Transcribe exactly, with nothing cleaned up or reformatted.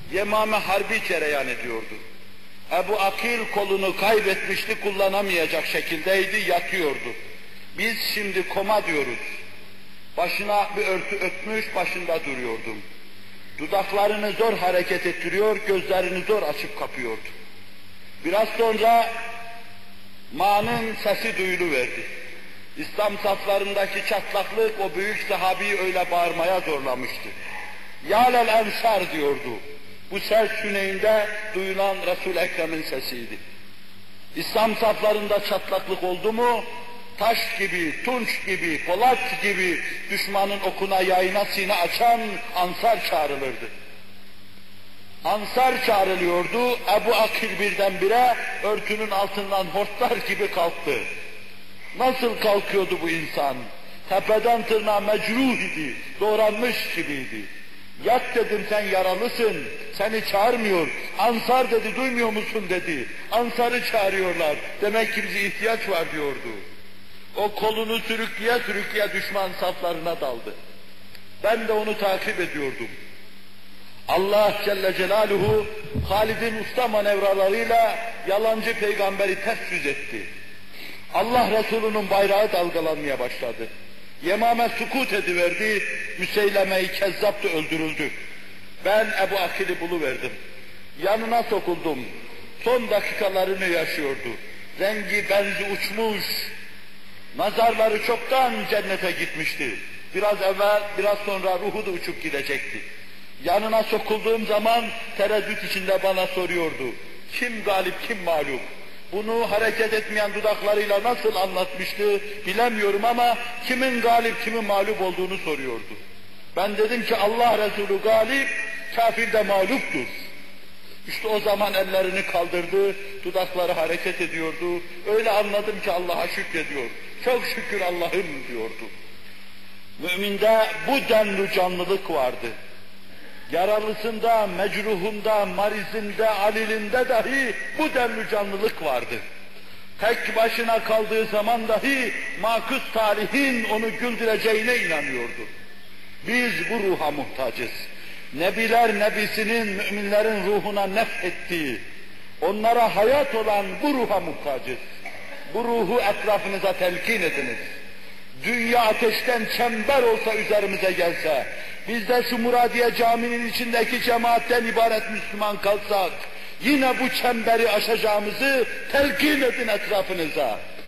Yemame Harbi cereyan ediyordu. Ebu Akil kolunu kaybetmişti, kullanamayacak şekildeydi, yatıyordu. Biz şimdi koma diyoruz. Başına bir örtü örtmüş, başında duruyordum. Dudaklarını zor hareket ettiriyor, gözlerini zor açıp kapıyordu. Biraz sonra ma'nın sesi duyuluverdi. İslam saflarındaki çatlaklık o büyük sahabeyi öyle bağırmaya zorlamıştı. Ya lel ensar diyordu. Bu ses Hüneyn'de duyulan Resul-i Ekrem'in sesiydi. İslam saflarında çatlaklık oldu mu, taş gibi, tunç gibi, polat gibi düşmanın okuna, yayına sine açan Ansar çağrılırdı. Ansar çağrılıyordu, Ebu Akil birdenbire örtünün altından hortlar gibi kalktı. Nasıl kalkıyordu bu insan? Tepeden tırnağa mecruh idi, doğranmış gibiydi. Yat dedim, sen yaralısın, seni çağırmıyor. Ansar dedi, duymuyor musun dedi. Ansar'ı çağırıyorlar, demek ki bize ihtiyaç var diyordu. O kolunu sürükleye sürükleye düşman saflarına daldı. Ben de onu takip ediyordum. Allah Celle Celaluhu, Halid'in usta manevralarıyla yalancı peygamberi ters yüz etti. Allah Resulü'nün bayrağı dalgalanmaya başladı. Yemame sukut ediverdi, Müseyleme-i Kezzab da öldürüldü. Ben Ebu Akil'i buluverdim. Yanına sokuldum. Son dakikalarını yaşıyordu. Rengi benzi uçmuş, nazarları çoktan cennete gitmişti. Biraz evvel, biraz sonra ruhu da uçup gidecekti. Yanına sokulduğum zaman tereddüt içinde bana soruyordu. Kim galip, kim mağlup? Bunu hareket etmeyen dudaklarıyla nasıl anlatmıştı bilemiyorum ama kimin galip, kimin mağlup olduğunu soruyordu. Ben dedim ki Allah Resulü galip, kafir de mağluptur. İşte o zaman ellerini kaldırdı, dudakları hareket ediyordu. Öyle anladım ki Allah'a şükrediyor. Çok şükür Allah'ım diyordu. Müminde bu denli canlılık vardı. Yaralısında, mecruhunda, marizinde, alilinde dahi bu denli canlılık vardı. Tek başına kaldığı zaman dahi makus talihin onu güldüreceğine inanıyordu. Biz bu ruha muhtacız. Nebiler nebisinin müminlerin ruhuna nefhettiği, onlara hayat olan bu ruha muhtacız. Bu ruhu etrafınıza telkin ediniz. Dünya ateşten çember olsa üzerimize gelse, biz de şu Muradiye Camii'nin içindeki cemaatten ibaret Müslüman kalsak, yine bu çemberi aşacağımızı telkin edin etrafınıza.